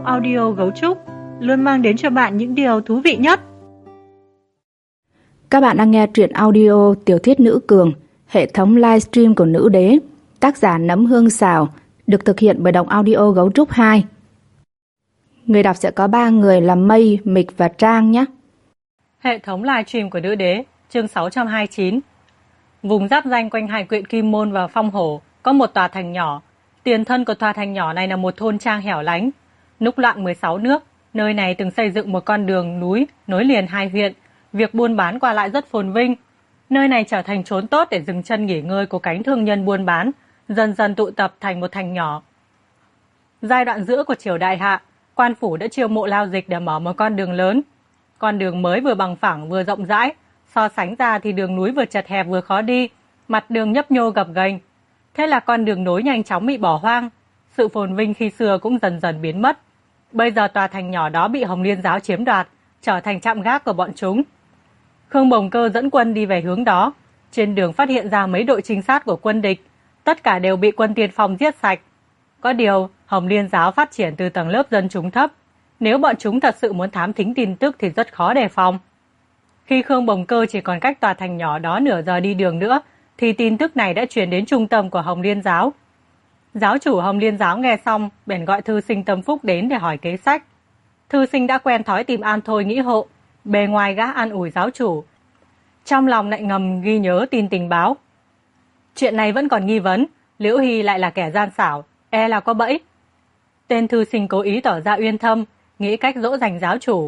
Giọng audio Gấu Trúc luôn mang đến cho bạn những điều thú vị nhất. Các bạn đang nghe truyện audio Tiểu thuyết Nữ Cường, hệ thống livestream của Nữ Đế, tác giả Nấm Hương Xào, được thực hiện bởi Đọc Audio Gấu Trúc 2. Người đọc sẽ có 3 người là Mây, Mịch và Trang nhé. Hệ thống livestream của Nữ Đế, chương 629. Vùng giáp ranh quanh hai huyện Kim Môn và Phong Hổ có một tòa thành nhỏ. Tiền thân của tòa thành nhỏ này là một thôn trang hẻo lánh. Lúc loạn 16 nước, nơi này từng xây dựng một con đường núi nối liền hai huyện. Việc buôn bán qua lại rất phồn vinh. Nơi này trở thành chốn tốt để dừng chân nghỉ ngơi của cánh thương nhân buôn bán, dần dần tụ tập thành một thành nhỏ. Giai đoạn giữa của triều Đại Hạ, quan phủ đã chiêu mộ lao dịch để mở một con đường lớn. Con đường mới vừa bằng phẳng vừa rộng rãi, so sánh ra thì đường núi vừa chật hẹp vừa khó đi, mặt đường nhấp nhô gập ghềnh. Thế là con đường nối nhanh chóng bị bỏ hoang, sự phồn vinh khi xưa cũng dần dần biến mất. Bây giờ tòa thành nhỏ đó bị Hồng Liên giáo chiếm đoạt, trở thành trạm gác của bọn chúng. Khương Bồng Cơ dẫn quân đi về hướng đó, trên đường phát hiện ra mấy đội trinh sát của quân địch, tất cả đều bị quân tiên phong giết sạch. Có điều, Hồng Liên giáo phát triển từ tầng lớp dân chúng thấp, nếu bọn chúng thật sự muốn thám thính tin tức thì rất khó đề phòng. Khi Khương Bồng Cơ chỉ còn cách tòa thành nhỏ đó nửa giờ đi đường nữa, thì tin tức này đã truyền đến trung tâm của Hồng Liên giáo. Giáo chủ Hồng Liên giáo nghe xong, bèn gọi thư sinh Tâm Phúc đến để hỏi kế sách. Thư sinh đã quen thói tìm An Thôi nghĩ hộ, bề ngoài gã an ủi giáo chủ, trong lòng lại ngầm ghi nhớ tin tình báo. Chuyện này vẫn còn nghi vấn, Liễu Hy lại là kẻ gian xảo, e là có bẫy. Tên thư sinh cố ý tỏ ra uyên thâm, nghĩ cách dỗ dành giáo chủ.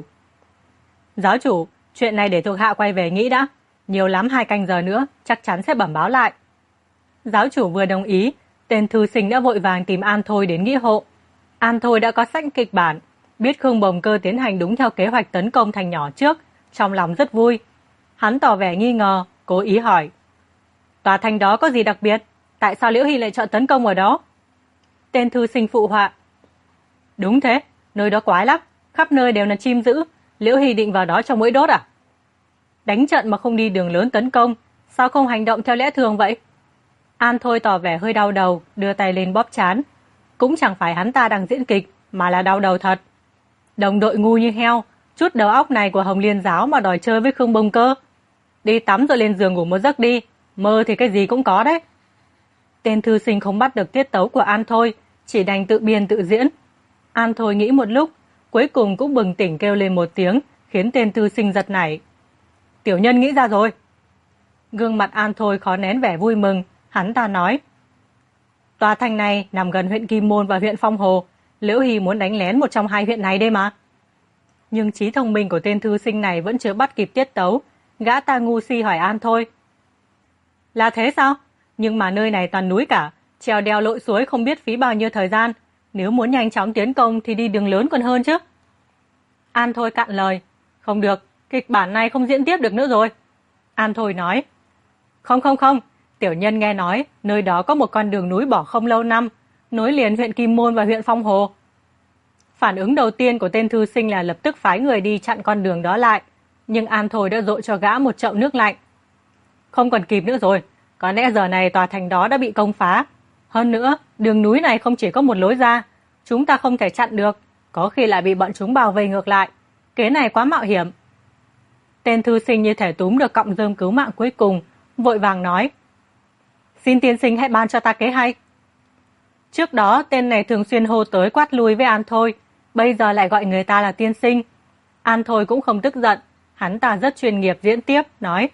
Giáo chủ, chuyện này để thuộc hạ quay về nghĩ đã, nhiều lắm 2 canh giờ nữa, chắc chắn sẽ bẩm báo lại. Giáo chủ vừa đồng ý, tên thư sinh đã vội vàng tìm An Thôi đến nghĩ hộ. An Thôi đã có sẵn kịch bản, biết Khương Bồng Cơ tiến hành đúng theo kế hoạch tấn công thành nhỏ trước, trong lòng rất vui. Hắn tỏ vẻ nghi ngờ, cố ý hỏi. Tòa thành đó có gì đặc biệt? Tại sao Liễu Hy lại chọn tấn công ở đó? Tên thư sinh phụ họa. Đúng thế, nơi đó quái lắm, khắp nơi đều là chim dữ, Liễu Hy định vào đó cho mũi đốt à? Đánh trận mà không đi đường lớn tấn công, sao không hành động theo lẽ thường vậy? An Thôi tỏ vẻ hơi đau đầu, đưa tay lên bóp trán. Cũng chẳng phải hắn ta đang diễn kịch, mà là đau đầu thật. Đồng đội ngu như heo, chút đầu óc này của Hồng Liên giáo mà đòi chơi với Khương Bồng Cơ. Đi tắm rồi lên giường ngủ một giấc đi, mơ thì cái gì cũng có đấy. Tên thư sinh không bắt được tiết tấu của An Thôi, chỉ đành tự biên tự diễn. An Thôi nghĩ một lúc, cuối cùng cũng bừng tỉnh kêu lên một tiếng, khiến tên thư sinh giật nảy. Tiểu nhân nghĩ ra rồi. Gương mặt An Thôi khó nén vẻ vui mừng, hắn ta nói. Tòa thành này nằm gần huyện Kim Môn và huyện Phong Hồ, Liễu Hy muốn đánh lén một trong 2 huyện này đây mà. Nhưng trí thông minh của tên thư sinh này vẫn chưa bắt kịp tiết tấu, gã ta ngu si hỏi An Thôi. Là thế sao? Nhưng mà nơi này toàn núi cả, trèo đèo lội suối không biết phí bao nhiêu thời gian, nếu muốn nhanh chóng tiến công thì đi đường lớn còn hơn chứ. An Thôi cạn lời. Không được, kịch bản này không diễn tiếp được nữa rồi. An Thôi nói. Không, tiểu nhân nghe nói nơi đó có một con đường núi bỏ không lâu năm, nối liền huyện Kim Môn và huyện Phong Hồ. Phản ứng đầu tiên của tên thư sinh là lập tức phái người đi chặn con đường đó lại, nhưng An Thôi đã dội cho gã một chậu nước lạnh. Không còn kịp nữa rồi, có lẽ giờ này tòa thành đó đã bị công phá. Hơn nữa, đường núi này không chỉ có một lối ra, chúng ta không thể chặn được, có khi lại bị bọn chúng bao vây ngược lại. Kế này quá mạo hiểm. Tên thư sinh như thể túm được cọng rơm cứu mạng cuối cùng, vội vàng nói. Xin tiên sinh hãy ban cho ta kế hay. Trước đó tên này thường xuyên hô tới quát lui với An Thôi, bây giờ lại gọi người ta là tiên sinh. An Thôi cũng không tức giận, hắn ta rất chuyên nghiệp diễn tiếp, nói.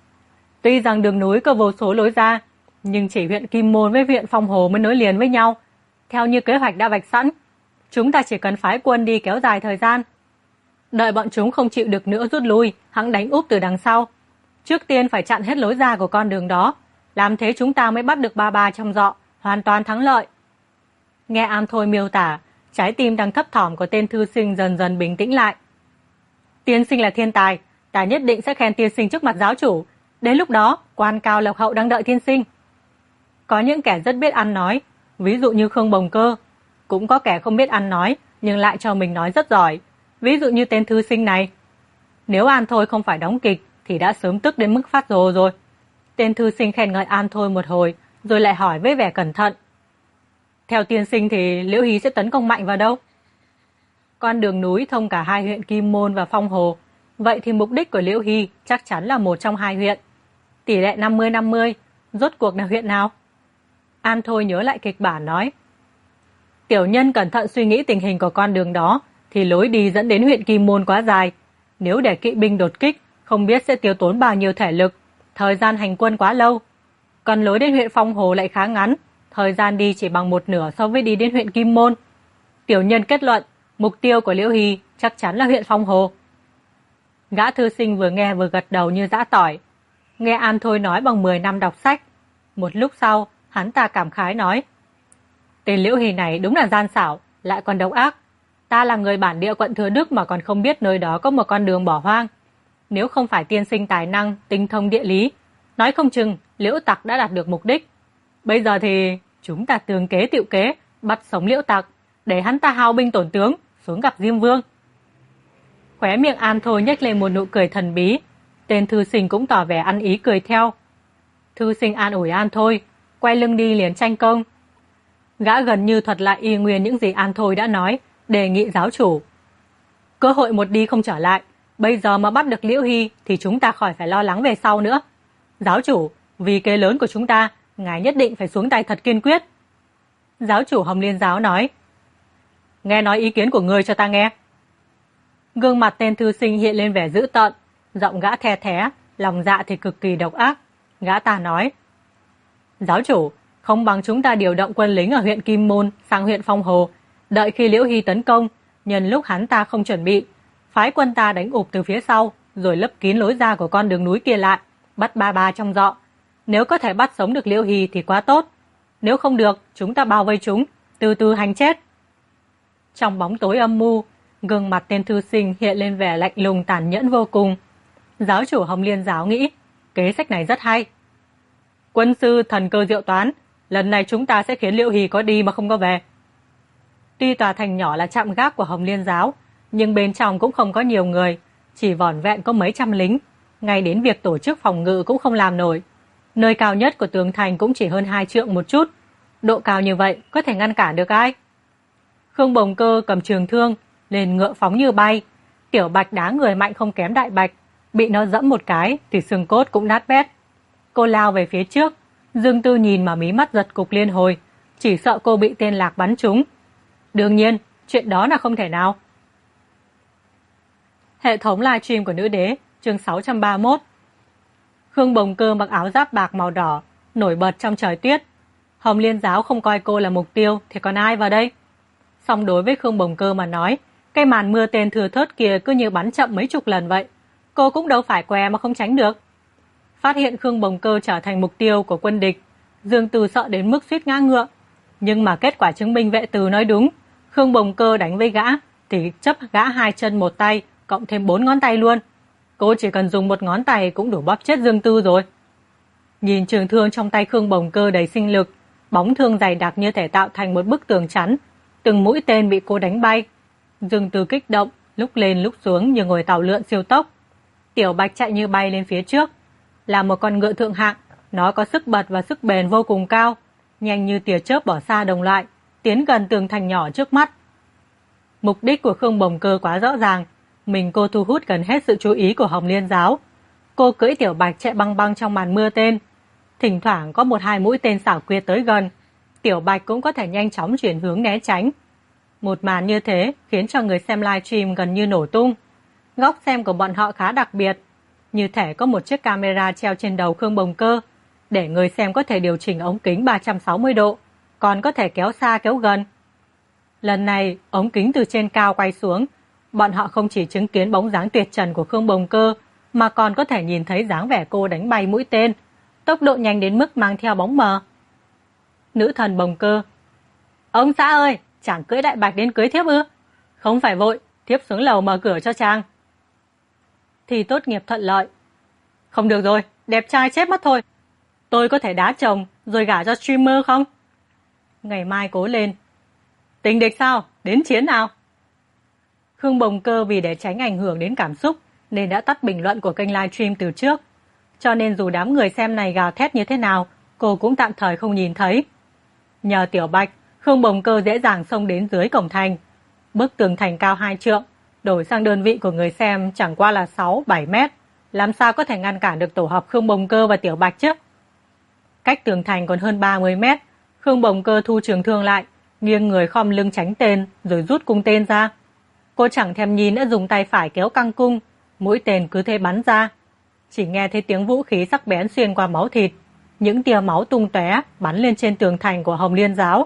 Tuy rằng đường núi có vô số lối ra, nhưng chỉ huyện Kim Môn với huyện Phong Hồ mới nối liền với nhau. Theo như kế hoạch đã vạch sẵn, chúng ta chỉ cần phái quân đi kéo dài thời gian. Đợi bọn chúng không chịu được nữa rút lui, hẵng đánh úp từ đằng sau. Trước tiên phải chặn hết lối ra của con đường đó, làm thế chúng ta mới bắt được ba trong dọ, hoàn toàn thắng lợi. Nghe An Thôi miêu tả, trái tim đang thấp thỏm của tên thư sinh dần dần bình tĩnh lại. Tiên sinh là thiên tài, ta nhất định sẽ khen tiên sinh trước mặt giáo chủ. Đến lúc đó, quan cao lộc hậu đang đợi tiên sinh. Có những kẻ rất biết ăn nói, ví dụ như Khương Bồng Cơ. Cũng có kẻ không biết ăn nói, nhưng lại cho mình nói rất giỏi, ví dụ như tên thư sinh này. Nếu An Thôi không phải đóng kịch, thì đã sớm tức đến mức phát rồ rồi. Tên thư sinh khen ngợi An Thôi một hồi, rồi lại hỏi với vẻ cẩn thận. Theo tiên sinh thì Liễu Hy sẽ tấn công mạnh vào đâu? Con đường núi thông cả hai huyện Kim Môn và Phong Hồ. Vậy thì mục đích của Liễu Hy chắc chắn là một trong hai huyện. Tỷ lệ 50-50, rốt cuộc là huyện nào? An Thôi nhớ lại kịch bản nói. Tiểu nhân cẩn thận suy nghĩ tình hình của con đường đó, thì lối đi dẫn đến huyện Kim Môn quá dài. Nếu để kỵ binh đột kích, không biết sẽ tiêu tốn bao nhiêu thể lực, thời gian hành quân quá lâu. Còn lối đến huyện Phong Hồ lại khá ngắn, thời gian đi chỉ bằng một nửa so với đi đến huyện Kim Môn. Tiểu nhân kết luận, mục tiêu của Liễu Hy chắc chắn là huyện Phong Hồ. Gã thư sinh vừa nghe vừa gật đầu như giã tỏi. Nghe An Thôi nói bằng 10 năm đọc sách. Một lúc sau, hắn ta cảm khái nói. Tên Liễu Hy này đúng là gian xảo, lại còn độc ác. Ta là người bản địa quận Thừa Đức mà còn không biết nơi đó có một con đường bỏ hoang. Nếu không phải tiên sinh tài năng, tinh thông địa lý, nói không chừng Liễu Tặc đã đạt được mục đích. Bây giờ thì chúng ta tường kế tiệu kế, bắt sống Liễu Tặc, để hắn ta hao binh tổn tướng, xuống gặp Diêm Vương. Khóe miệng An Thôi nhếch lên một nụ cười thần bí. Tên thư sinh cũng tỏ vẻ ăn ý cười theo. Thư sinh an ủi An Thôi, quay lưng đi liền tranh công. Gã gần như thuật lại y nguyên những gì An Thôi đã nói, đề nghị giáo chủ. Cơ hội một đi không trở lại, bây giờ mà bắt được Liễu Hy thì chúng ta khỏi phải lo lắng về sau nữa. Giáo chủ, vì kế lớn của chúng ta, ngài nhất định phải xuống tay thật kiên quyết. Giáo chủ Hồng Liên Giáo nói. Nghe nói ý kiến của ngươi cho ta nghe. Gương mặt tên thư sinh hiện lên vẻ dữ tợn, giọng gã the thé, lòng dạ thì cực kỳ độc ác. Gã ta nói. Giáo chủ, không bằng chúng ta điều động quân lính ở huyện Kim Môn sang huyện Phong Hồ, đợi khi Liễu Hy tấn công, nhân lúc hắn ta không chuẩn bị, phái quân ta đánh ụp từ phía sau, rồi lấp kín lối ra của con đường núi kia lại, bắt ba trong dọ. Nếu có thể bắt sống được Liễu Hy thì quá tốt. Nếu không được, chúng ta bao vây chúng, từ từ hành chết. Trong bóng tối âm mưu, gương mặt tên thư sinh hiện lên vẻ lạnh lùng tàn nhẫn vô cùng. Giáo chủ Hồng Liên Giáo nghĩ, kế sách này rất hay. Quân sư thần cơ diệu toán, lần này chúng ta sẽ khiến Liễu Hy có đi mà không có về. Tuy tòa thành nhỏ là trạm gác của Hồng Liên Giáo, nhưng bên trong cũng không có nhiều người, chỉ vỏn vẹn có mấy trăm lính, ngay đến việc tổ chức phòng ngự cũng không làm nổi. Nơi cao nhất của tường thành cũng chỉ hơn 2 trượng một chút, độ cao như vậy có thể ngăn cản được ai? Khương Bồng Cơ cầm trường thương, lên ngựa phóng như bay. Tiểu Bạch đá người mạnh không kém Đại Bạch, bị nó dẫm một cái thì xương cốt cũng nát bét. Cô lao về phía trước, Dương Tư nhìn mà mí mắt giật cục liên hồi, chỉ sợ cô bị tên Lạc bắn trúng. Đương nhiên, chuyện đó là không thể nào. Hệ thống livestream của Nữ Đế, chương 631. Khương Bồng Cơ mặc áo giáp bạc màu đỏ, nổi bật trong trời tuyết. Hồng Liên Giáo không coi cô là mục tiêu thì còn ai vào đây? Song đối với Khương Bồng Cơ mà nói, cái màn mưa tên thừa thớt kia cứ như bắn chậm mấy chục lần vậy. Cô cũng đâu phải què mà không tránh được. Phát hiện Khương Bồng Cơ trở thành mục tiêu của quân địch, Dương Từ sợ đến mức suýt ngã ngựa. Nhưng mà kết quả chứng minh vệ từ nói đúng, Khương Bồng Cơ đánh với gã thì chấp gã 2 chân 1 tay, cộng thêm 4 ngón tay luôn. Cô chỉ cần dùng 1 ngón tay cũng đủ bóp chết Dương Tư rồi. Nhìn trường thương trong tay Khương Bồng Cơ đầy sinh lực, bóng thương dày đặc như thể tạo thành một bức tường chắn, từng mũi tên bị cô đánh bay. Dương Tư kích động, lúc lên lúc xuống như ngồi tàu lượn siêu tốc. Tiểu Bạch chạy như bay lên phía trước, là một con ngựa thượng hạng, nó có sức bật và sức bền vô cùng cao, nhanh như tia chớp bỏ xa đồng loại, tiến gần tường thành nhỏ trước mắt. Mục đích của Khương Bồng Cơ quá rõ ràng, mình cô thu hút gần hết sự chú ý của Hồng Liên Giáo. Cô cưỡi Tiểu Bạch chạy băng băng trong màn mưa tên, thỉnh thoảng có 1-2 mũi tên xảo quyệt tới gần, Tiểu Bạch cũng có thể nhanh chóng chuyển hướng né tránh. Một màn như thế khiến cho người xem livestream gần như nổ tung. Góc xem của bọn họ khá đặc biệt, như thể có một chiếc camera treo trên đầu Khương Bồng Cơ, để người xem có thể điều chỉnh ống kính 360 độ, còn có thể kéo xa kéo gần. Lần này, ống kính từ trên cao quay xuống, bọn họ không chỉ chứng kiến bóng dáng tuyệt trần của Khương Bồng Cơ, mà còn có thể nhìn thấy dáng vẻ cô đánh bay mũi tên, tốc độ nhanh đến mức mang theo bóng mờ. Nữ thần Bồng Cơ: Ông xã ơi, chàng cưỡi Đại Bạch đến cưới thiếp ư? Không phải vội, thiếp xuống lầu mở cửa cho chàng. Thì tốt nghiệp thuận lợi. Không được rồi, đẹp trai chết mất thôi. Tôi có thể đá chồng rồi gả cho streamer không? Ngày mai cố lên. Tình địch sao? Đến chiến nào? Khương Bồng Cơ vì để tránh ảnh hưởng đến cảm xúc nên đã tắt bình luận của kênh livestream từ trước. Cho nên dù đám người xem này gào thét như thế nào, cô cũng tạm thời không nhìn thấy. Nhờ Tiểu Bạch, Khương Bồng Cơ dễ dàng xông đến dưới cổng thành. Bức tường thành cao 2 trượng, đổi sang đơn vị của người xem chẳng qua là 6-7 mét. Làm sao có thể ngăn cản được tổ hợp Khương Bồng Cơ và Tiểu Bạch chứ? Cách tường thành còn hơn 30 mét, Khương Bồng Cơ thu trường thương lại, nghiêng người khom lưng tránh tên rồi rút cung tên ra. Cô chẳng thèm nhìn đã dùng tay phải kéo căng cung, mũi tên cứ thế bắn ra. Chỉ nghe thấy tiếng vũ khí sắc bén xuyên qua máu thịt, những tia máu tung tóe bắn lên trên tường thành của Hồng Liên giáo.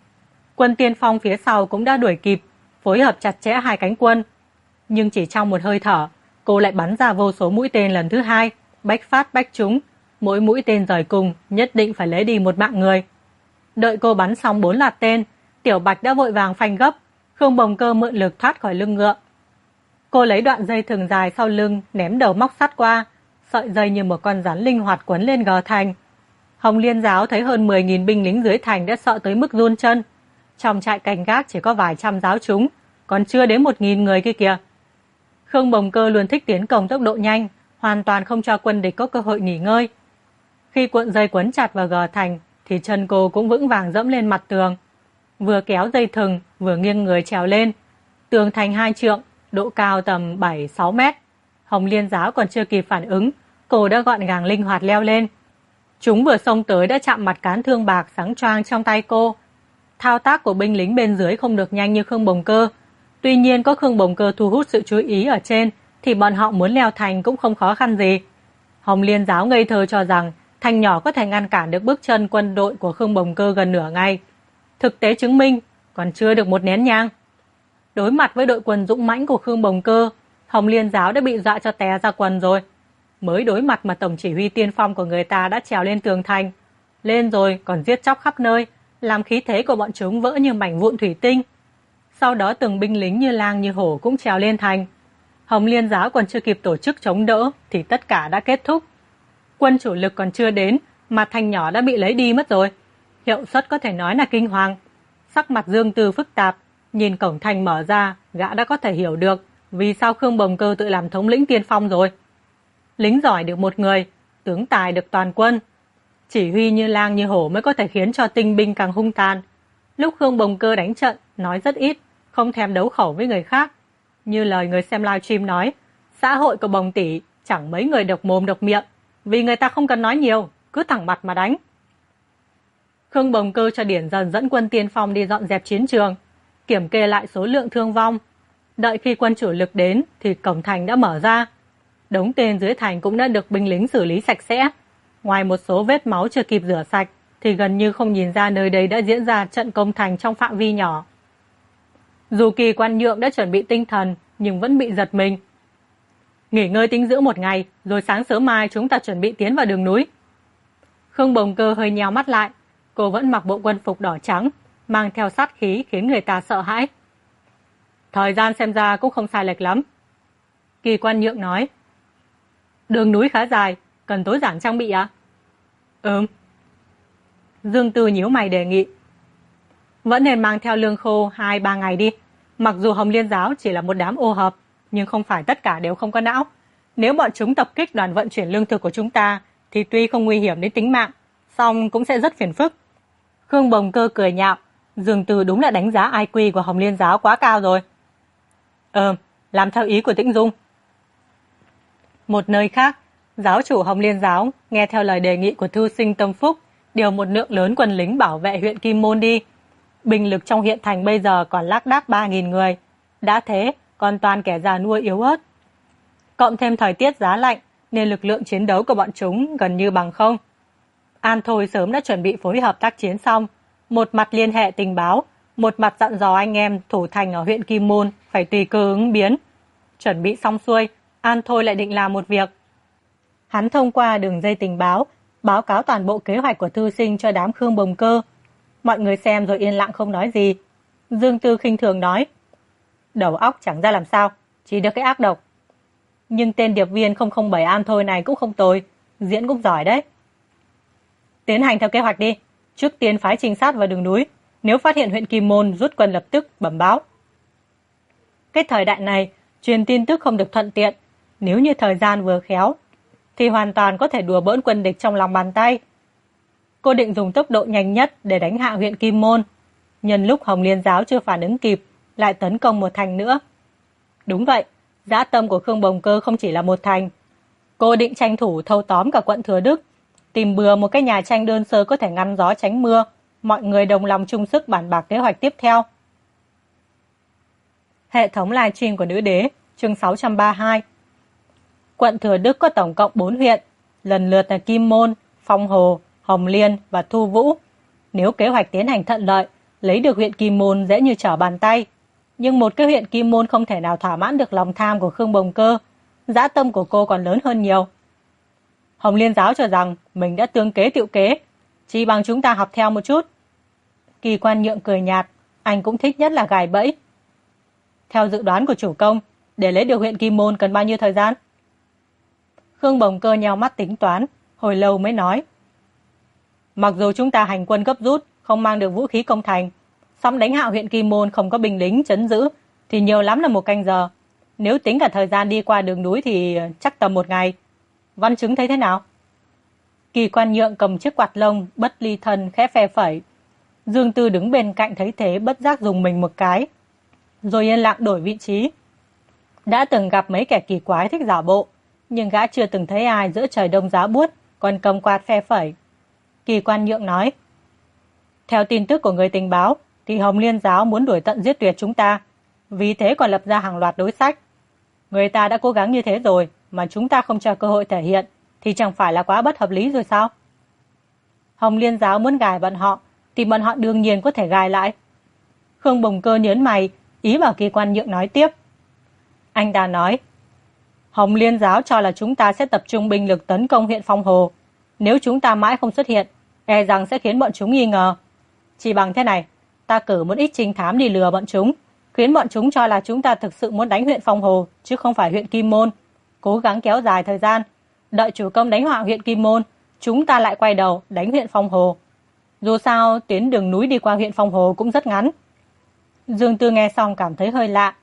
Quân tiên phong phía sau cũng đã đuổi kịp, phối hợp chặt chẽ hai cánh quân. Nhưng chỉ trong một hơi thở, cô lại bắn ra vô số mũi tên lần thứ hai, bách phát bách trúng. Mỗi mũi tên rời cùng nhất định phải lấy đi một mạng người. Đợi cô bắn xong 4 loạt tên, Tiểu Bạch đã vội vàng phanh gấp. Khương Bồng Cơ mượn lực thoát khỏi lưng ngựa. Cô lấy đoạn dây thừng dài sau lưng ném đầu móc sắt qua, sợi dây như một con rắn linh hoạt quấn lên gờ thành. Hồng Liên giáo thấy hơn 10.000 binh lính dưới thành đã sợ tới mức run chân. Trong trại canh gác chỉ có vài trăm giáo chúng, còn chưa đến 1.000 người kia kìa. Khương Bồng Cơ luôn thích tiến công tốc độ nhanh, hoàn toàn không cho quân địch có cơ hội nghỉ ngơi. Khi cuộn dây quấn chặt vào gờ thành thì chân cô cũng vững vàng dẫm lên mặt tường. Vừa kéo dây thừng, vừa nghiêng người trèo lên. Tường thành 2 trượng, độ cao tầm 7-6 mét. Hồng Liên giáo còn chưa kịp phản ứng, cô đã gọn gàng linh hoạt leo lên. Chúng vừa xông tới đã chạm mặt cán thương bạc sáng choang trong tay cô. Thao tác của binh lính bên dưới không được nhanh như Khương Bồng Cơ. Tuy nhiên có Khương Bồng Cơ thu hút sự chú ý ở trên thì bọn họ muốn leo thành cũng không khó khăn gì. Hồng Liên giáo ngây thơ cho rằng thành nhỏ có thể ngăn cản được bước chân quân đội của Khương Bồng Cơ gần nửa ngày. Thực tế chứng minh còn chưa được một nén nhang. Đối mặt với đội quân dũng mãnh của Khương Bồng Cơ, Hồng Liên giáo đã bị dọa cho té ra quần rồi. Mới đối mặt mà tổng chỉ huy tiên phong của người ta đã trèo lên tường thành. Lên rồi còn giết chóc khắp nơi, làm khí thế của bọn chúng vỡ như mảnh vụn thủy tinh. Sau đó từng binh lính như lang như hổ cũng trèo lên thành. Hồng Liên giáo còn chưa kịp tổ chức chống đỡ thì tất cả đã kết thúc. Quân chủ lực còn chưa đến mà thành nhỏ đã bị lấy đi mất rồi. Hiệu suất có thể nói là kinh hoàng. Sắc mặt Dương Tư phức tạp, nhìn cổng thành mở ra, gã đã có thể hiểu được vì sao Khương Bồng Cơ tự làm thống lĩnh tiên phong rồi. Lính giỏi được một người, tướng tài được toàn quân. Chỉ huy như lang như hổ mới có thể khiến cho tinh binh càng hung tàn. Lúc Khương Bồng Cơ đánh trận, nói rất ít, không thèm đấu khẩu với người khác. Như lời người xem livestream nói, xã hội của Bồng tỷ chẳng mấy người độc mồm độc miệng, vì người ta không cần nói nhiều, cứ thẳng mặt mà đánh. Khương Bồng Cơ cho Điển Dần dẫn quân tiên phong đi dọn dẹp chiến trường, kiểm kê lại số lượng thương vong. Đợi khi quân chủ lực đến thì cổng thành đã mở ra. Đống tên dưới thành cũng đã được binh lính xử lý sạch sẽ. Ngoài một số vết máu chưa kịp rửa sạch thì gần như không nhìn ra nơi đây đã diễn ra trận công thành trong phạm vi nhỏ. Dù Kỳ Quan Nhượng đã chuẩn bị tinh thần nhưng vẫn bị giật mình. Nghỉ ngơi tĩnh dưỡng một ngày rồi sáng sớm mai chúng ta chuẩn bị tiến vào đường núi. Khương Bồng Cơ hơi nheo mắt lại. Cô vẫn mặc bộ quân phục đỏ trắng, mang theo sát khí khiến người ta sợ hãi. Thời gian xem ra cũng không sai lệch lắm. Kỳ Quan Nhượng nói. Đường núi khá dài, cần tối giản trang bị à? Dương Tư nhíu mày đề nghị. Vẫn nên mang theo lương khô 2-3 ngày đi. Mặc dù Hồng Liên giáo chỉ là một đám ô hợp, nhưng không phải tất cả đều không có não. Nếu bọn chúng tập kích đoàn vận chuyển lương thực của chúng ta, thì tuy không nguy hiểm đến tính mạng, song cũng sẽ rất phiền phức. Khương Bồng Cơ cười nhạo. Dương Tư đúng là đánh giá IQ của Hồng Liên giáo quá cao rồi. Làm theo ý của Tĩnh Dung. Một nơi khác, giáo chủ Hồng Liên giáo nghe theo lời đề nghị của thư sinh Tâm Phúc, điều một lượng lớn quân lính bảo vệ huyện Kim Môn đi. Binh lực trong hiện thành bây giờ còn lác đác 3.000 người. Đã thế, còn toàn kẻ già nua yếu ớt. Cộng thêm thời tiết giá lạnh, nên lực lượng chiến đấu của bọn chúng gần như bằng không. An Thôi sớm đã chuẩn bị phối hợp tác chiến xong, một mặt liên hệ tình báo, một mặt dặn dò anh em thủ thành ở huyện Kim Môn phải tùy cơ ứng biến. Chuẩn bị xong xuôi, An Thôi lại định làm một việc. Hắn thông qua đường dây tình báo, báo cáo toàn bộ kế hoạch của thư sinh cho đám Khương Bồng Cơ. Mọi người xem rồi yên lặng không nói gì. Dương Tư khinh thường nói. Đầu óc chẳng ra làm sao, chỉ được cái ác độc. Nhưng tên điệp viên 007 An Thôi này cũng không tồi, diễn cũng giỏi đấy. Tiến hành theo kế hoạch đi. Trước tiên phái trinh sát vào đường núi. Nếu phát hiện huyện Kim Môn rút quân lập tức bẩm báo. Cái thời đại này, truyền tin tức không được thuận tiện. Nếu như thời gian vừa khéo, thì hoàn toàn có thể đùa bỡn quân địch trong lòng bàn tay. Cô định dùng tốc độ nhanh nhất để đánh hạ huyện Kim Môn. Nhân lúc Hồng Liên giáo chưa phản ứng kịp, lại tấn công một thành nữa. Đúng vậy, dã tâm của Khương Bồng Cơ không chỉ là một thành. Cô định tranh thủ thâu tóm cả quận Thừa Đức, tìm bừa một cái nhà tranh đơn sơ có thể ngăn gió tránh mưa, mọi người đồng lòng chung sức bàn bạc kế hoạch tiếp theo. Hệ thống livestream của Nữ Đế, chương 632. Quận Thừa Đức có tổng cộng 4 huyện, lần lượt là Kim Môn, Phong Hồ, Hồng Liên và Thu Vũ. Nếu kế hoạch tiến hành thuận lợi, lấy được huyện Kim Môn dễ như trở bàn tay. Nhưng một cái huyện Kim Môn không thể nào thỏa mãn được lòng tham của Khương Bồng Cơ. Dã tâm của cô còn lớn hơn nhiều. Hồng Liên giáo cho rằng mình đã tương kế tiệu kế, chỉ bằng chúng ta học theo một chút. Kỳ Quan Nhượng cười nhạt, anh cũng thích nhất là gài bẫy. Theo dự đoán của chủ công, để lấy được huyện Kim Môn cần bao nhiêu thời gian? Khương Bồng Cơ nheo mắt tính toán, hồi lâu mới nói. Mặc dù chúng ta hành quân gấp rút, không mang được vũ khí công thành, song đánh hạ huyện Kim Môn không có binh lính trấn giữ, thì nhiều lắm là 1 canh giờ. Nếu tính cả thời gian đi qua đường núi thì chắc tầm 1 ngày. Văn Chứng thấy thế nào? Kỳ Quan Nhượng cầm chiếc quạt lông, bất ly thân khẽ phe phẩy. Dương Tư đứng bên cạnh thấy thế bất giác dùng mình một cái, rồi yên lặng đổi vị trí. Đã từng gặp mấy kẻ kỳ quái thích giả bộ, nhưng gã chưa từng thấy ai giữa trời đông giá buốt còn cầm quạt phe phẩy. Kỳ Quan Nhượng nói, theo tin tức của người tình báo thì Hồng Liên giáo muốn đuổi tận giết tuyệt chúng ta, vì thế còn lập ra hàng loạt đối sách. Người ta đã cố gắng như thế rồi mà chúng ta không cho cơ hội thể hiện thì chẳng phải là quá bất hợp lý rồi sao? Hồng Liên giáo muốn gài bọn họ thì bọn họ đương nhiên có thể gài lại. Khương Bồng Cơ nhớn mày, ý bảo Kỳ Quan Nhượng nói tiếp. Anh ta nói, Hồng Liên giáo cho là chúng ta sẽ tập trung binh lực tấn công huyện Phong Hồ. Nếu chúng ta mãi không xuất hiện, e rằng sẽ khiến bọn chúng nghi ngờ. Chỉ bằng thế này, ta cử một ít trinh thám đi lừa bọn chúng, khiến bọn chúng cho là chúng ta thực sự muốn đánh huyện Phong Hồ, chứ không phải huyện Kim Môn. Cố gắng kéo dài thời gian, đợi chủ công đánh hạ huyện Kim Môn, chúng ta lại quay đầu đánh huyện Phong Hồ. Dù sao, tuyến đường núi đi qua huyện Phong Hồ cũng rất ngắn. Dương Tư nghe xong cảm thấy hơi lạ.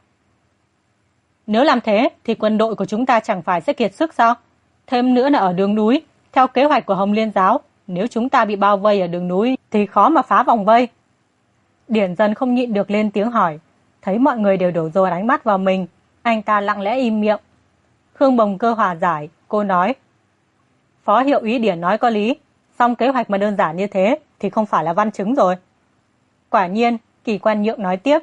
Nếu làm thế thì quân đội của chúng ta chẳng phải sẽ kiệt sức sao? Thêm nữa là ở đường núi, theo kế hoạch của Hồng Liên giáo, nếu chúng ta bị bao vây ở đường núi thì khó mà phá vòng vây. Điển Dân không nhịn được lên tiếng hỏi, thấy mọi người đều đổ dồn ánh mắt vào mình, anh ta lặng lẽ im miệng. Khương Bồng Cơ hòa giải, cô nói, Phó hiệu úy Điển nói có lý, song kế hoạch mà đơn giản như thế thì không phải là Văn Chứng rồi. Quả nhiên, Kỳ Quan Nhượng nói tiếp,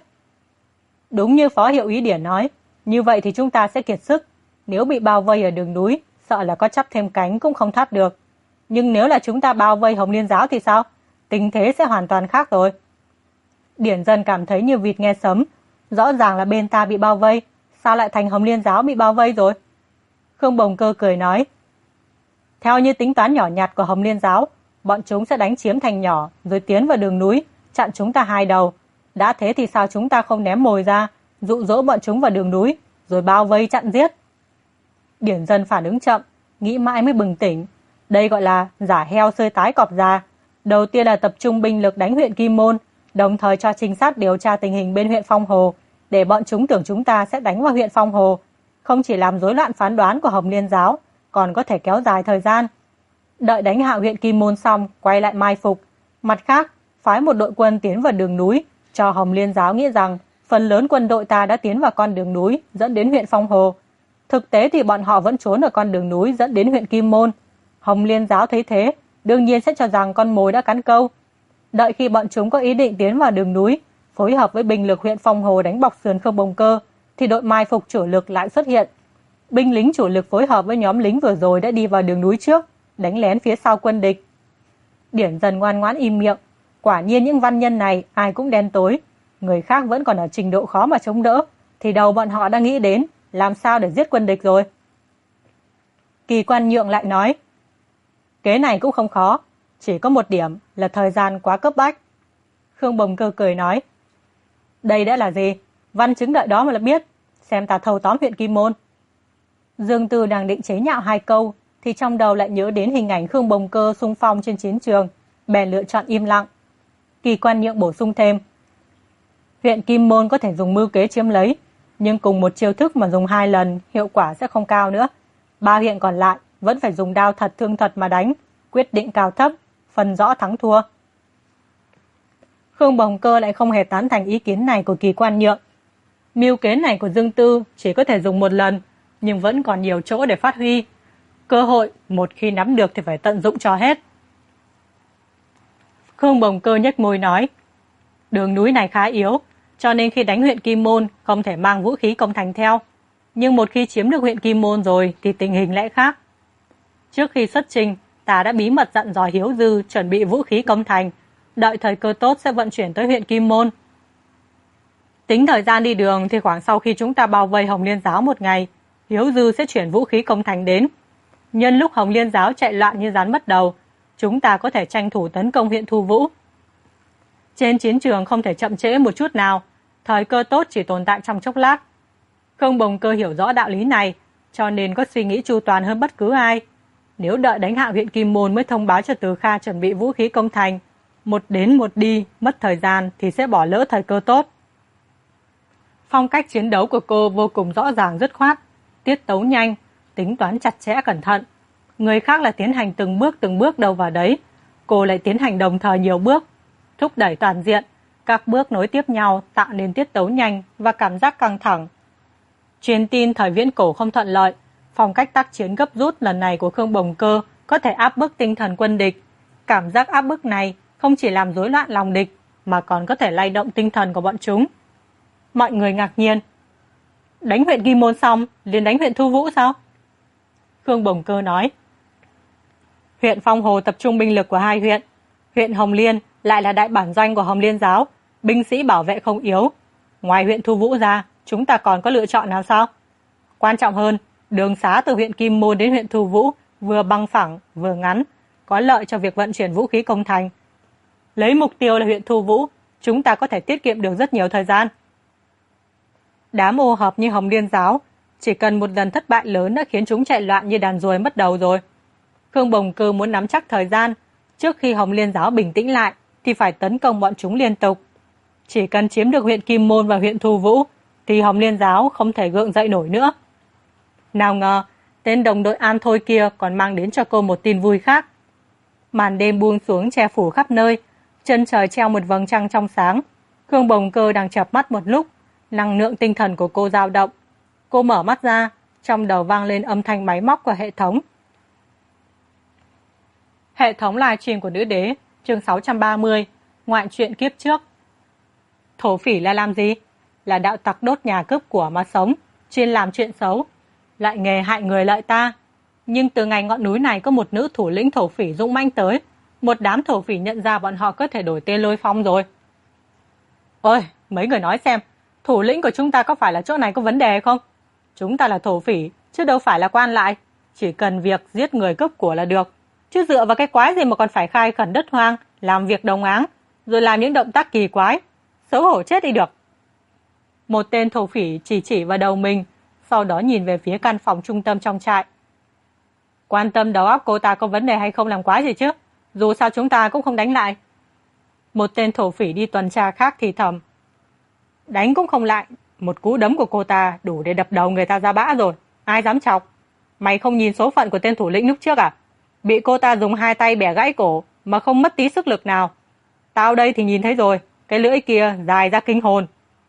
đúng như Phó hiệu úy Điển nói, như vậy thì chúng ta sẽ kiệt sức. Nếu bị bao vây ở đường núi, sợ là có chắp thêm cánh cũng không thoát được. Nhưng nếu là chúng ta bao vây Hồng Liên giáo thì sao? Tình thế sẽ hoàn toàn khác rồi. Điển Dân cảm thấy như vịt nghe sấm. Rõ ràng là bên ta bị bao vây, sao lại thành Hồng Liên giáo bị bao vây rồi? Khương Bồng Cơ cười nói, theo như tính toán nhỏ nhặt của Hồng Liên giáo, bọn chúng sẽ đánh chiếm thành nhỏ rồi tiến vào đường núi, chặn chúng ta 2 đầu. Đã thế thì sao chúng ta không ném mồi ra, dụ dỗ bọn chúng vào đường núi, rồi bao vây chặn giết? Điển Dân phản ứng chậm, nghĩ mãi mới bừng tỉnh. Đây gọi là giả heo sơi tái cọp già. Đầu tiên là tập trung binh lực đánh huyện Kim Môn, đồng thời cho trinh sát điều tra tình hình bên huyện Phong Hồ, để bọn chúng tưởng chúng ta sẽ đánh vào huyện Phong Hồ. Không chỉ làm rối loạn phán đoán của Hồng Liên giáo, còn có thể kéo dài thời gian. Đợi đánh hạ huyện Kim Môn xong, quay lại mai phục. Mặt khác, phái một đội quân tiến vào đường núi, cho Hồng Liên giáo nghĩ rằng phần lớn quân đội ta đã tiến vào con đường núi dẫn đến huyện Phong Hồ. Thực tế thì bọn họ vẫn trốn ở con đường núi dẫn đến huyện Kim Môn. Hồng Liên giáo thấy thế, đương nhiên sẽ cho rằng con mồi đã cắn câu. Đợi khi bọn chúng có ý định tiến vào đường núi, phối hợp với binh lực huyện Phong Hồ đánh bọc sườn Khương Bồng Cơ, thì đội mai phục chủ lực lại xuất hiện. Binh lính chủ lực phối hợp với nhóm lính vừa rồi đã đi vào đường núi trước, đánh lén phía sau quân địch. Điển Dần ngoan ngoãn im miệng. Quả nhiên những văn nhân này ai cũng đen tối. Người khác vẫn còn ở trình độ khó mà chống đỡ, thì đầu bọn họ đã nghĩ đến làm sao để giết quân địch rồi. Kỳ Quan Nhượng lại nói, kế này cũng không khó, chỉ có một điểm là thời gian quá cấp bách. Khương Bồng Cơ cười nói, đây đã là gì? Văn Chứng đợi đó mà là biết, xem ta thâu tóm huyện Kim Môn. Dương Tư đang định chế nhạo 2 câu, thì trong đầu lại nhớ đến hình ảnh Khương Bồng Cơ xung phong trên chiến trường, bèn lựa chọn im lặng. Kỳ Quan Nhượng bổ sung thêm, huyện Kim Môn có thể dùng mưu kế chiếm lấy, nhưng cùng một chiêu thức mà dùng 2 lần, hiệu quả sẽ không cao nữa. 3 huyện còn lại vẫn phải dùng đao thật thương thật mà đánh, quyết định cao thấp, phân rõ thắng thua. Khương Bồng Cơ lại không hề tán thành ý kiến này của Kỳ Quan Nhượng. Mưu kế này của Dương Tư chỉ có thể dùng một lần, nhưng vẫn còn nhiều chỗ để phát huy. Cơ hội một khi nắm được thì phải tận dụng cho hết. Khương Bồng Cơ nhếch môi nói, đường núi này khá yếu, cho nên khi đánh huyện Kim Môn không thể mang vũ khí công thành theo. Nhưng một khi chiếm được huyện Kim Môn rồi thì tình hình lại khác. Trước khi xuất trình, ta đã bí mật dặn dò Hiếu Dư chuẩn bị vũ khí công thành, đợi thời cơ tốt sẽ vận chuyển tới huyện Kim Môn. Tính thời gian đi đường thì khoảng sau khi chúng ta bao vây Hồng Liên Giáo một ngày, Hiếu Dư sẽ chuyển vũ khí công thành đến. Nhân lúc Hồng Liên Giáo chạy loạn như rắn mất đầu, chúng ta có thể tranh thủ tấn công huyện Thu Vũ. Trên chiến trường không thể chậm trễ một chút nào, thời cơ tốt chỉ tồn tại trong chốc lát. Khương Bồng Cơ hiểu rõ đạo lý này, cho nên có suy nghĩ chu toàn hơn bất cứ ai. Nếu đợi đánh hạ huyện Kim Môn mới thông báo cho Từ Kha chuẩn bị vũ khí công thành, một đến một đi, mất thời gian thì sẽ bỏ lỡ thời cơ tốt. Phong cách chiến đấu của cô vô cùng rõ ràng dứt khoát, tiết tấu nhanh, tính toán chặt chẽ cẩn thận. Người khác là tiến hành từng bước đâu vào đấy, cô lại tiến hành đồng thời nhiều bước, thúc đẩy toàn diện, các bước nối tiếp nhau tạo nên tiết tấu nhanh và cảm giác căng thẳng. Truyền tin thời viễn cổ không thuận lợi, phong cách tác chiến gấp rút lần này của Khương Bồng Cơ có thể áp bức tinh thần quân địch. Cảm giác áp bức này không chỉ làm rối loạn lòng địch mà còn có thể lay động tinh thần của bọn chúng. Mọi người ngạc nhiên. Đánh huyện Kim Môn xong, liền đánh huyện Thu Vũ sao? Khương Bồng Cơ nói. Huyện Phong Hồ tập trung binh lực của hai huyện. Huyện Hồng Liên lại là đại bản doanh của Hồng Liên Giáo, binh sĩ bảo vệ không yếu. Ngoài huyện Thu Vũ ra, chúng ta còn có lựa chọn nào sao? Quan trọng hơn, đường xá từ huyện Kim Môn đến huyện Thu Vũ vừa bằng phẳng vừa ngắn, có lợi cho việc vận chuyển vũ khí công thành. Lấy mục tiêu là huyện Thu Vũ, chúng ta có thể tiết kiệm được rất nhiều thời gian. Đám ô hợp như Hồng Liên Giáo, chỉ cần một lần thất bại lớn đã khiến chúng chạy loạn như đàn ruồi mất đầu rồi. Khương Bồng Cơ muốn nắm chắc thời gian, trước khi Hồng Liên Giáo bình tĩnh lại thì phải tấn công bọn chúng liên tục. Chỉ cần chiếm được huyện Kim Môn và huyện Thu Vũ thì Hồng Liên Giáo không thể gượng dậy nổi nữa. Nào ngờ, tên đồng đội An Thôi kia còn mang đến cho cô một tin vui khác. Màn đêm buông xuống che phủ khắp nơi, chân trời treo một vầng trăng trong sáng. Khương Bồng Cơ đang chợp mắt một lúc, năng lượng tinh thần của cô dao động. Cô mở mắt ra, trong đầu vang lên âm thanh máy móc của hệ thống. Hệ thống livestream của Nữ Đế, chương 630, ngoại truyện kiếp trước. Thổ phỉ là làm gì? Là đạo tặc đốt nhà cướp của mà sống, chuyên làm chuyện xấu, lại nghề hại người lợi ta. Nhưng từ ngày ngọn núi này có một nữ thủ lĩnh thổ phỉ dũng mãnh tới, một đám thổ phỉ nhận ra bọn họ có thể đổi tên Lôi Phong rồi. Ôi, mấy người nói xem, thủ lĩnh của chúng ta có phải là chỗ này có vấn đề không? Chúng ta là thổ phỉ, chứ đâu phải là quan lại. Chỉ cần việc giết người cướp của là được. Chứ dựa vào cái quái gì mà còn phải khai khẩn đất hoang, làm việc đồng áng, rồi làm những động tác kỳ quái. Xấu hổ chết đi được. Một tên thổ phỉ chỉ vào đầu mình, sau đó nhìn về phía căn phòng trung tâm trong trại. Quan tâm đầu óc cô ta có vấn đề hay không làm quái gì chứ? Dù sao chúng ta cũng không đánh lại. Một tên thổ phỉ đi tuần tra khác thì thầm. Đánh cũng không lại, một cú đấm của cô ta đủ để đập đầu người ta ra bã rồi. Ai dám chọc? Mày không nhìn số phận của tên thủ lĩnh lúc trước à? Bị cô ta dùng hai tay bẻ gãy cổ mà không mất tí sức lực nào. Tao đây thì nhìn thấy rồi, cái lưỡi kia dài ra kinh hồn.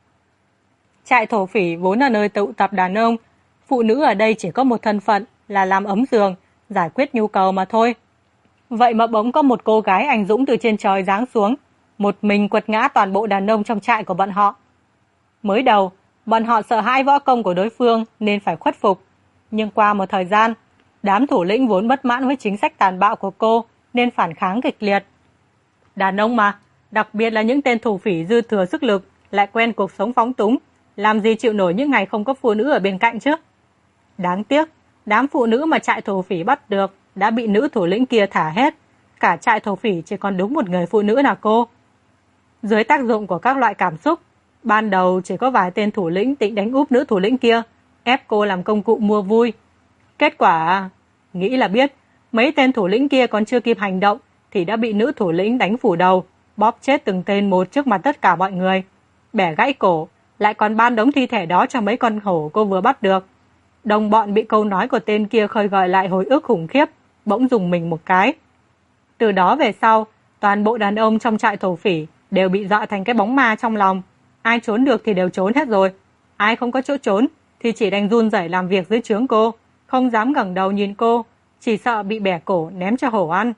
Trại thổ phỉ vốn là nơi tụ tập đàn ông, phụ nữ ở đây chỉ có một thân phận là làm ấm giường, giải quyết nhu cầu mà thôi. Vậy mà bỗng có một cô gái anh dũng từ trên trời giáng xuống, một mình quật ngã toàn bộ đàn ông trong trại của bọn họ. Mới đầu, bọn họ sợ hãi võ công của đối phương nên phải khuất phục. Nhưng qua một thời gian, đám thủ lĩnh vốn bất mãn với chính sách tàn bạo của cô nên phản kháng kịch liệt. Đàn ông mà, đặc biệt là những tên thủ phỉ dư thừa sức lực, lại quen cuộc sống phóng túng, làm gì chịu nổi những ngày không có phụ nữ ở bên cạnh chứ. Đáng tiếc, đám phụ nữ mà trại thổ phỉ bắt được đã bị nữ thủ lĩnh kia thả hết. Cả trại thổ phỉ chỉ còn đúng một người phụ nữ là cô. Dưới tác dụng của các loại cảm xúc, ban đầu chỉ có vài tên thủ lĩnh định đánh úp nữ thủ lĩnh kia, ép cô làm công cụ mua vui. Kết quả, nghĩ là biết, mấy tên thủ lĩnh kia còn chưa kịp hành động thì đã bị nữ thủ lĩnh đánh phủ đầu, bóp chết từng tên một trước mặt tất cả mọi người, bẻ gãy cổ, lại còn ban đống thi thể đó cho mấy con hổ cô vừa bắt được. Đồng bọn bị câu nói của tên kia khơi gợi lại hồi ức khủng khiếp, bỗng dùng mình một cái. Từ đó về sau, toàn bộ đàn ông trong trại thổ phỉ đều bị dọa thành cái bóng ma trong lòng. Ai trốn được thì đều trốn hết rồi. Ai không có chỗ trốn thì chỉ đành run rẩy làm việc dưới trướng cô, không dám ngẩng đầu nhìn cô, chỉ sợ bị bẻ cổ ném cho hổ ăn.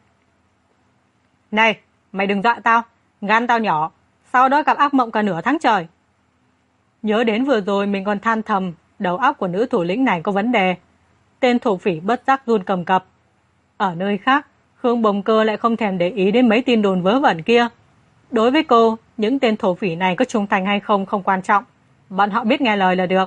Này, mày đừng dọa tao, gan tao nhỏ, sau đó gặp ác mộng cả nửa tháng trời. Nhớ đến vừa rồi mình còn than thầm đầu óc của nữ thủ lĩnh này có vấn đề. Tên thổ phỉ bất giác run cầm cập. Ở nơi khác, Khương Bồng Cơ lại không thèm để ý đến mấy tin đồn vớ vẩn kia. Đối với cô, những tên thổ phỉ này có trung thành hay không không quan trọng. Bọn họ biết nghe lời là được.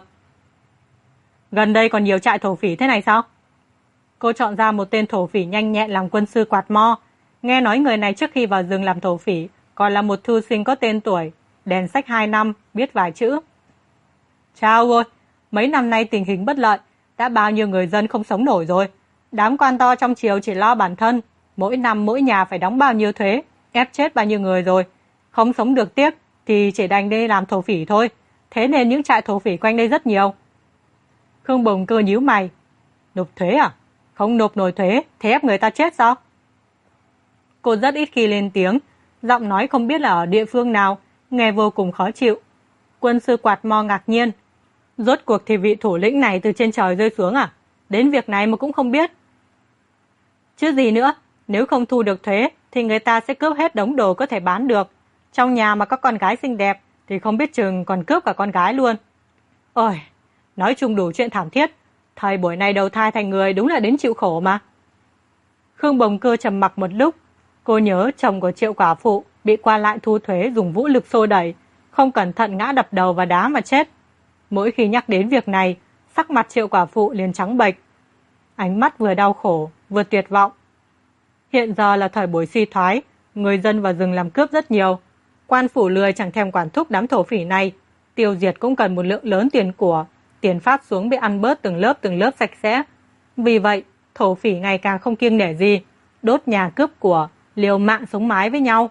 Gần đây còn nhiều trại thổ phỉ thế này sao? Cô chọn ra một tên thổ phỉ nhanh nhẹn làm quân sư quạt mo. Nghe nói người này trước khi vào rừng làm thổ phỉ còn là một thư sinh có tên tuổi, đèn sách 2 năm, biết vài chữ. Chao ôi, mấy năm nay tình hình bất lợi, đã bao nhiêu người dân không sống nổi rồi. Đám quan to trong triều chỉ lo bản thân, mỗi năm mỗi nhà phải đóng bao nhiêu thuế, ép chết bao nhiêu người rồi. Không sống được tiếc thì chỉ đành đi làm thổ phỉ thôi. Thế nên những trại thổ phỉ quanh đây rất nhiều. Khương Bồng Cơ nhíu mày. Nộp thuế à? Không nộp nổi thuế, thế ép người ta chết sao? Cô rất ít khi lên tiếng, giọng nói không biết là ở địa phương nào, nghe vô cùng khó chịu. Quân sư quạt mo ngạc nhiên. Rốt cuộc thì vị thủ lĩnh này từ trên trời rơi xuống à? Đến việc này mà cũng không biết. Chứ gì nữa, nếu không thu được thuế thì người ta sẽ cướp hết đống đồ có thể bán được. Trong nhà mà có con gái xinh đẹp thì không biết chừng còn cướp cả con gái luôn. Ôi, nói chung đủ chuyện thảm thiết. Thời buổi này đầu thai thành người đúng là đến chịu khổ mà. Khương Bồng Cơ trầm mặc một lúc. Cô nhớ chồng của Triệu quả phụ bị qua lại thu thuế dùng vũ lực xô đẩy, không cẩn thận ngã đập đầu vào đá mà chết. Mỗi khi nhắc đến việc này, sắc mặt Triệu quả phụ liền trắng bệch. Ánh mắt vừa đau khổ, vừa tuyệt vọng. Hiện giờ là thời buổi suy thoái, người dân vào rừng làm cướp rất nhiều. Quan phủ lười chẳng thèm quản thúc đám thổ phỉ này, tiêu diệt cũng cần một lượng lớn tiền của, tiền phát xuống bị ăn bớt từng lớp sạch sẽ. Vì vậy, thổ phỉ ngày càng không kiêng nể gì, đốt nhà cướp của, liều mạng sống mái với nhau.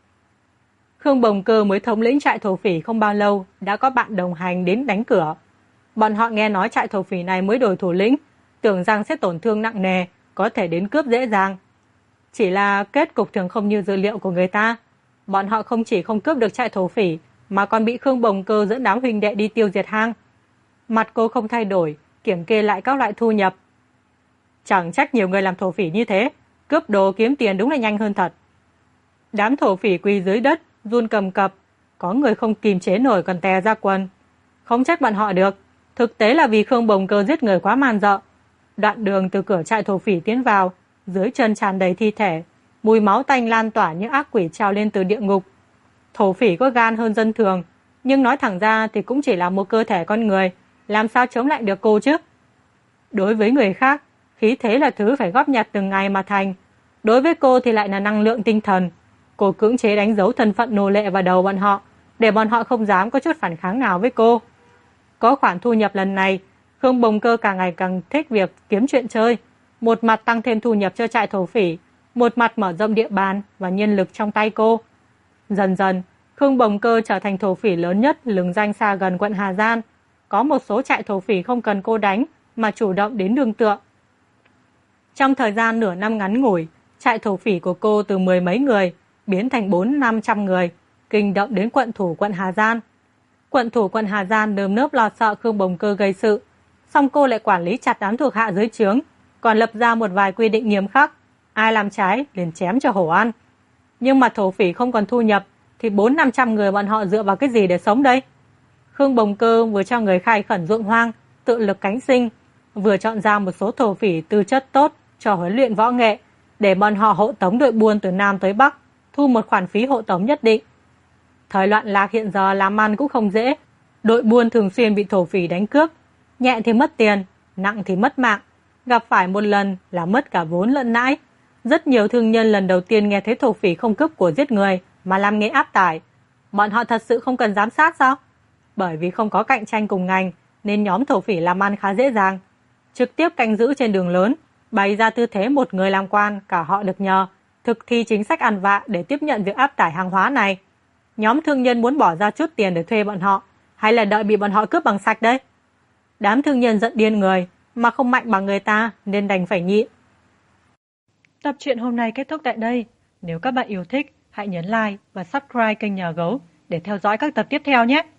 Khương Bồng Cơ mới thống lĩnh trại thổ phỉ không bao lâu, đã có bạn đồng hành đến đánh cửa. Bọn họ nghe nói trại thổ phỉ này mới đổi thủ lĩnh, tưởng rằng sẽ tổn thương nặng nề, có thể đến cướp dễ dàng. Chỉ là kết cục thường không như dữ liệu của người ta. Bọn họ không chỉ không cướp được trại thổ phỉ, mà còn bị Khương Bồng Cơ dẫn đám huynh đệ đi tiêu diệt hang. Mặt cô không thay đổi, kiểm kê lại các loại thu nhập. Chẳng trách nhiều người làm thổ phỉ như thế, cướp đồ kiếm tiền đúng là nhanh hơn thật. Đám thổ phỉ quỳ dưới đất, run cầm cập, có người không kìm chế nổi còn tè ra quần. Không trách bọn họ được, thực tế là vì Khương Bồng Cơ giết người quá man dợ. Đoạn đường từ cửa trại thổ phỉ tiến vào, dưới chân tràn đầy thi thể, mùi máu tanh lan tỏa như ác quỷ trào lên từ địa ngục. Thổ phỉ có gan hơn dân thường, nhưng nói thẳng ra thì cũng chỉ là một cơ thể con người, làm sao chống lại được cô chứ? Đối với người khác, khí thế là thứ phải góp nhặt từng ngày mà thành. Đối với cô thì lại là năng lượng tinh thần. Cô cưỡng chế đánh dấu thân phận nô lệ vào đầu bọn họ, để bọn họ không dám có chút phản kháng nào với cô. Có khoản thu nhập lần này, Khương Bồng Cơ càng ngày càng thích việc kiếm chuyện chơi. Một mặt tăng thêm thu nhập cho trại thổ phỉ, một mặt mở rộng địa bàn và nhân lực trong tay cô. Dần dần, Khương Bồng Cơ trở thành thổ phỉ lớn nhất lừng danh xa gần quận Hà Giang. Có một số trại thổ phỉ không cần cô đánh mà chủ động đến nương tựa. Trong thời gian nửa năm ngắn ngủi, trại thổ phỉ của cô từ 10 mấy người biến thành 400-500 người, kinh động đến quận thủ quận Hà Giang. Quận thủ quận Hà Giang nơm nớp lo sợ Khương Bồng Cơ gây sự, song cô lại quản lý chặt đám thuộc hạ dưới trướng, còn lập ra một vài quy định nghiêm khắc, ai làm trái liền chém cho hổ ăn. Nhưng mà thổ phỉ không còn thu nhập thì 400-500 người bọn họ dựa vào cái gì để sống đây? Khương Bồng Cơ vừa cho người khai khẩn ruộng hoang, tự lực cánh sinh, vừa chọn ra một số thổ phỉ tư chất tốt cho huấn luyện võ nghệ, để bọn họ hộ tống đội buôn từ Nam tới Bắc, thu một khoản phí hộ tống nhất định. Thời loạn lạc hiện giờ làm ăn cũng không dễ, đội buôn thường xuyên bị thổ phỉ đánh cướp, nhẹ thì mất tiền, nặng thì mất mạng, gặp phải một lần là mất cả vốn lẫn lãi. Rất nhiều thương nhân lần đầu tiên nghe thấy thổ phỉ không cướp của giết người mà làm nghề áp tải. Bọn họ thật sự không cần giám sát sao? Bởi vì không có cạnh tranh cùng ngành nên nhóm thổ phỉ làm ăn khá dễ dàng. Trực tiếp canh giữ trên đường lớn, bày ra tư thế một người làm quan, cả họ được nhờ, thực thi chính sách ăn vạ để tiếp nhận việc áp tải hàng hóa này. Nhóm thương nhân muốn bỏ ra chút tiền để thuê bọn họ, hay là đợi bị bọn họ cướp bằng sạch đấy? Đám thương nhân giận điên người, mà không mạnh bằng người ta nên đành phải nhịn. Tập truyện hôm nay kết thúc tại đây. Nếu các bạn yêu thích, hãy nhấn like và subscribe kênh Nhà Gấu để theo dõi các tập tiếp theo nhé.